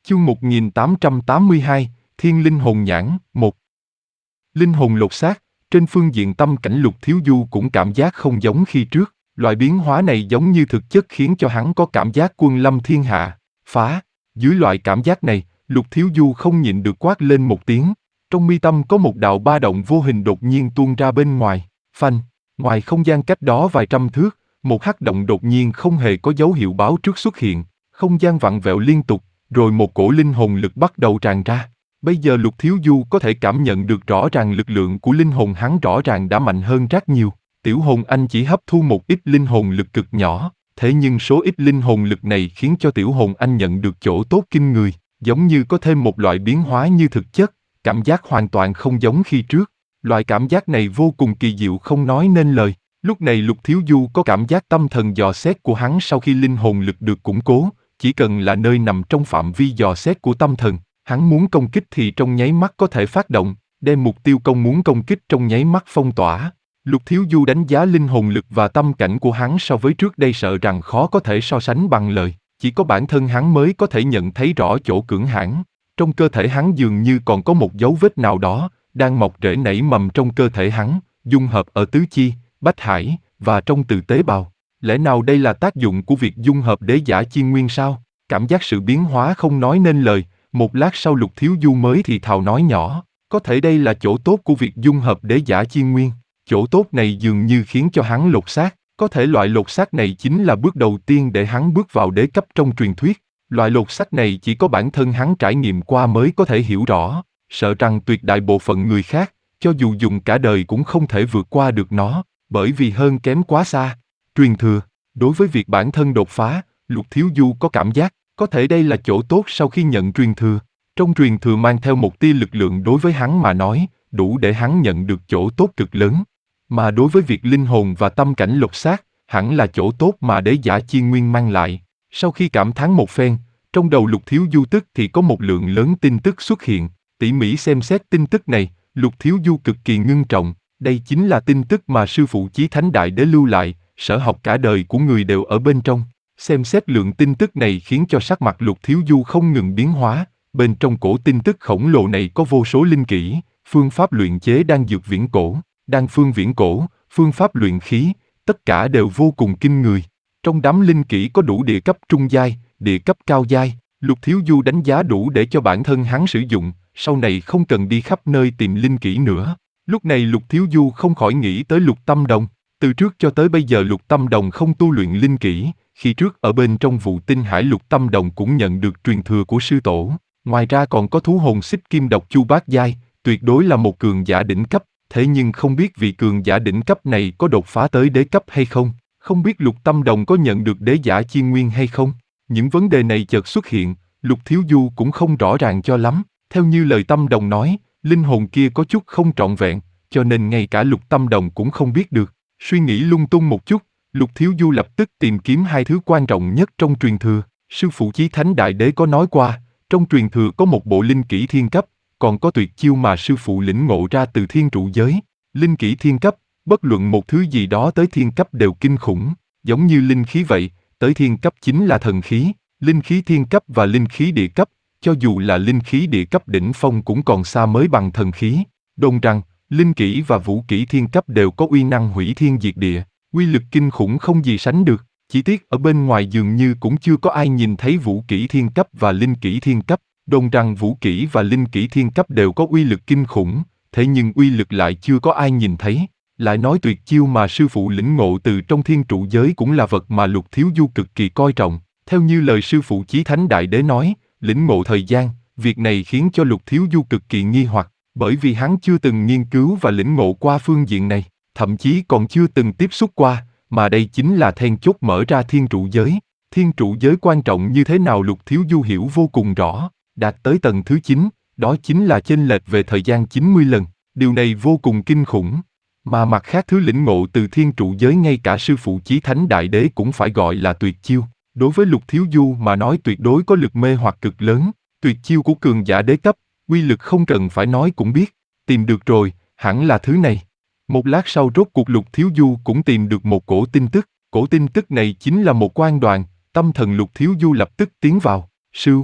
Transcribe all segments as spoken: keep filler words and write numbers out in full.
Chương một nghìn tám trăm tám mươi hai, Thiên Linh Hồn Nhãn, một. Linh hồn lột xác, trên phương diện tâm cảnh Lục Thiếu Du cũng cảm giác không giống khi trước, loại biến hóa này giống như thực chất khiến cho hắn có cảm giác quân lâm thiên hạ, phá. Dưới loại cảm giác này, Lục Thiếu Du không nhịn được quát lên một tiếng, trong mi tâm có một đạo ba động vô hình đột nhiên tuôn ra bên ngoài, phanh, ngoài không gian cách đó vài trăm thước, một hắc động đột nhiên không hề có dấu hiệu báo trước xuất hiện, không gian vặn vẹo liên tục, rồi một cổ linh hồn lực bắt đầu tràn ra. Bây giờ Lục Thiếu Du có thể cảm nhận được rõ ràng lực lượng của linh hồn hắn rõ ràng đã mạnh hơn rất nhiều. Tiểu hồn anh chỉ hấp thu một ít linh hồn lực cực nhỏ, thế nhưng số ít linh hồn lực này khiến cho tiểu hồn anh nhận được chỗ tốt kinh người, giống như có thêm một loại biến hóa như thực chất, cảm giác hoàn toàn không giống khi trước. Loại cảm giác này vô cùng kỳ diệu không nói nên lời. Lúc này Lục Thiếu Du có cảm giác tâm thần dò xét của hắn sau khi linh hồn lực được củng cố, chỉ cần là nơi nằm trong phạm vi dò xét của tâm thần, hắn muốn công kích thì trong nháy mắt có thể phát động, đem mục tiêu công muốn công kích trong nháy mắt phong tỏa. Lục Thiếu Du đánh giá linh hồn lực và tâm cảnh của hắn so với trước đây sợ rằng khó có thể so sánh bằng lời, chỉ có bản thân hắn mới có thể nhận thấy rõ chỗ cưỡng hãn. Trong cơ thể hắn dường như còn có một dấu vết nào đó, đang mọc rễ nảy mầm trong cơ thể hắn, dung hợp ở tứ chi, bách hải, và trong từ tế bào. Lẽ nào đây là tác dụng của việc dung hợp đế giả chi nguyên sao? Cảm giác sự biến hóa không nói nên lời, một lát sau Lục Thiếu Du mới thì thào nói nhỏ, có thể đây là chỗ tốt của việc dung hợp đế giả chi nguyên. Chỗ tốt này dường như khiến cho hắn lột xác, có thể loại lột xác này chính là bước đầu tiên để hắn bước vào đế cấp trong truyền thuyết. Loại lột xác này chỉ có bản thân hắn trải nghiệm qua mới có thể hiểu rõ, sợ rằng tuyệt đại bộ phận người khác, cho dù dùng cả đời cũng không thể vượt qua được nó, bởi vì hơn kém quá xa. Truyền thừa, đối với việc bản thân đột phá, Lục Thiếu Du có cảm giác, có thể đây là chỗ tốt sau khi nhận truyền thừa. Trong truyền thừa mang theo một tia lực lượng đối với hắn mà nói, đủ để hắn nhận được chỗ tốt cực lớn. Mà đối với việc linh hồn và tâm cảnh lột xác, hẳn là chỗ tốt mà đế giả chi nguyên mang lại. Sau khi cảm thán một phen, trong đầu Lục Thiếu Du tức thì có một lượng lớn tin tức xuất hiện. Tỉ mỉ xem xét tin tức này, Lục Thiếu Du cực kỳ ngưng trọng. Đây chính là tin tức mà sư phụ Chí Thánh Đại Đế lưu lại, sở học cả đời của người đều ở bên trong. Xem xét lượng tin tức này khiến cho sắc mặt Lục Thiếu Du không ngừng biến hóa. Bên trong cổ tin tức khổng lồ này có vô số linh kỹ, phương pháp luyện chế đan dược viễn cổ, đan phương viễn cổ, phương pháp luyện khí, tất cả đều vô cùng kinh người. Trong đám linh kỹ có đủ địa cấp trung giai, địa cấp cao giai, Lục Thiếu Du đánh giá đủ để cho bản thân hắn sử dụng, sau này không cần đi khắp nơi tìm linh kỹ nữa. Lúc này Lục Thiếu Du không khỏi nghĩ tới Lục Tâm Đồng. Từ trước cho tới bây giờ Lục Tâm Đồng không tu luyện linh kỹ, khi trước ở bên trong vụ tinh hải Lục Tâm Đồng cũng nhận được truyền thừa của sư tổ. Ngoài ra còn có thú hồn xích kim độc chu bát giai, tuyệt đối là một cường giả đỉnh cấp, thế nhưng không biết vị cường giả đỉnh cấp này có đột phá tới đế cấp hay không, không biết Lục Tâm Đồng có nhận được đế giả chi nguyên hay không. Những vấn đề này chợt xuất hiện, Lục Thiếu Du cũng không rõ ràng cho lắm, theo như lời Tâm Đồng nói, linh hồn kia có chút không trọn vẹn, cho nên ngay cả Lục Tâm Đồng cũng không biết được. Suy nghĩ lung tung một chút, Lục Thiếu Du lập tức tìm kiếm hai thứ quan trọng nhất trong truyền thừa. Sư phụ Chí Thánh Đại Đế có nói qua, trong truyền thừa có một bộ linh kỹ thiên cấp, còn có tuyệt chiêu mà sư phụ lĩnh ngộ ra từ thiên trụ giới. Linh kỹ thiên cấp, bất luận một thứ gì đó tới thiên cấp đều kinh khủng, giống như linh khí vậy, tới thiên cấp chính là thần khí. Linh khí thiên cấp và linh khí địa cấp, cho dù là linh khí địa cấp đỉnh phong cũng còn xa mới bằng thần khí. Đồn rằng, linh kỹ và vũ kỹ thiên cấp đều có uy năng hủy thiên diệt địa, uy lực kinh khủng không gì sánh được. Chỉ tiếc ở bên ngoài dường như cũng chưa có ai nhìn thấy vũ kỹ thiên cấp và linh kỹ thiên cấp. Đồn rằng vũ kỹ và linh kỹ thiên cấp đều có uy lực kinh khủng, thế nhưng uy lực lại chưa có ai nhìn thấy. Lại nói tuyệt chiêu mà sư phụ lĩnh ngộ từ trong thiên trụ giới cũng là vật mà Lục Thiếu Du cực kỳ coi trọng. Theo như lời sư phụ Chí Thánh Đại Đế nói, lĩnh ngộ thời gian, việc này khiến cho Lục Thiếu Du cực kỳ nghi hoặc, bởi vì hắn chưa từng nghiên cứu và lĩnh ngộ qua phương diện này, thậm chí còn chưa từng tiếp xúc qua, mà đây chính là then chốt mở ra thiên trụ giới. Thiên trụ giới quan trọng như thế nào Lục Thiếu Du hiểu vô cùng rõ, đạt tới tầng thứ chín, đó chính là chênh lệch về thời gian chín mươi lần, điều này vô cùng kinh khủng. Mà mặt khác thứ lĩnh ngộ từ thiên trụ giới ngay cả sư phụ Chí Thánh Đại Đế cũng phải gọi là tuyệt chiêu. Đối với Lục Thiếu Du mà nói tuyệt đối có lực mê hoặc cực lớn, tuyệt chiêu của cường giả đế cấp, uy lực không cần phải nói cũng biết, tìm được rồi, hẳn là thứ này. Một lát sau rốt cuộc Lục Thiếu Du cũng tìm được một cổ tin tức, cổ tin tức này chính là một quan đoàn, tâm thần Lục Thiếu Du lập tức tiến vào, sư,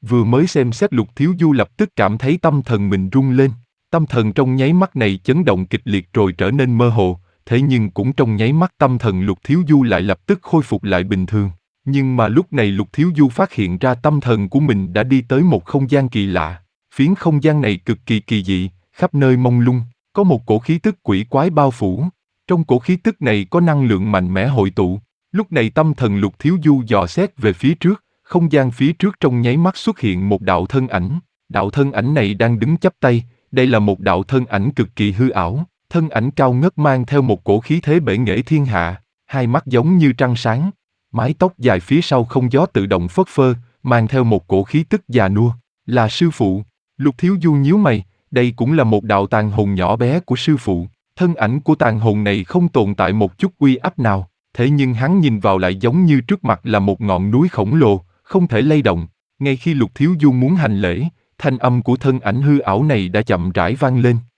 Vừa mới xem xét Lục Thiếu Du lập tức cảm thấy tâm thần mình rung lên. Tâm thần trong nháy mắt này chấn động kịch liệt rồi trở nên mơ hồ, thế nhưng cũng trong nháy mắt tâm thần Lục Thiếu Du lại lập tức khôi phục lại bình thường. Nhưng mà lúc này Lục Thiếu Du phát hiện ra tâm thần của mình đã đi tới một không gian kỳ lạ. Phiến không gian này cực kỳ kỳ dị, khắp nơi mông lung, có một cổ khí tức quỷ quái bao phủ. Trong cổ khí tức này có năng lượng mạnh mẽ hội tụ. Lúc này tâm thần Lục Thiếu Du dò xét về phía trước, không gian phía trước trong nháy mắt xuất hiện một đạo thân ảnh. Đạo thân ảnh này đang đứng chắp tay, đây là một đạo thân ảnh cực kỳ hư ảo. Thân ảnh cao ngất mang theo một cổ khí thế bể nghệ thiên hạ, hai mắt giống như trăng sáng. Mái tóc dài phía sau không gió tự động phất phơ, mang theo một cổ khí tức già nua. Là sư phụ. Lục Thiếu Du nhíu mày, đây cũng là một đạo tàn hồn nhỏ bé của sư phụ. Thân ảnh của tàn hồn này không tồn tại một chút uy áp nào, thế nhưng hắn nhìn vào lại giống như trước mặt là một ngọn núi khổng lồ, không thể lay động. Ngay khi Lục Thiếu Du muốn hành lễ, thanh âm của thân ảnh hư ảo này đã chậm rãi vang lên.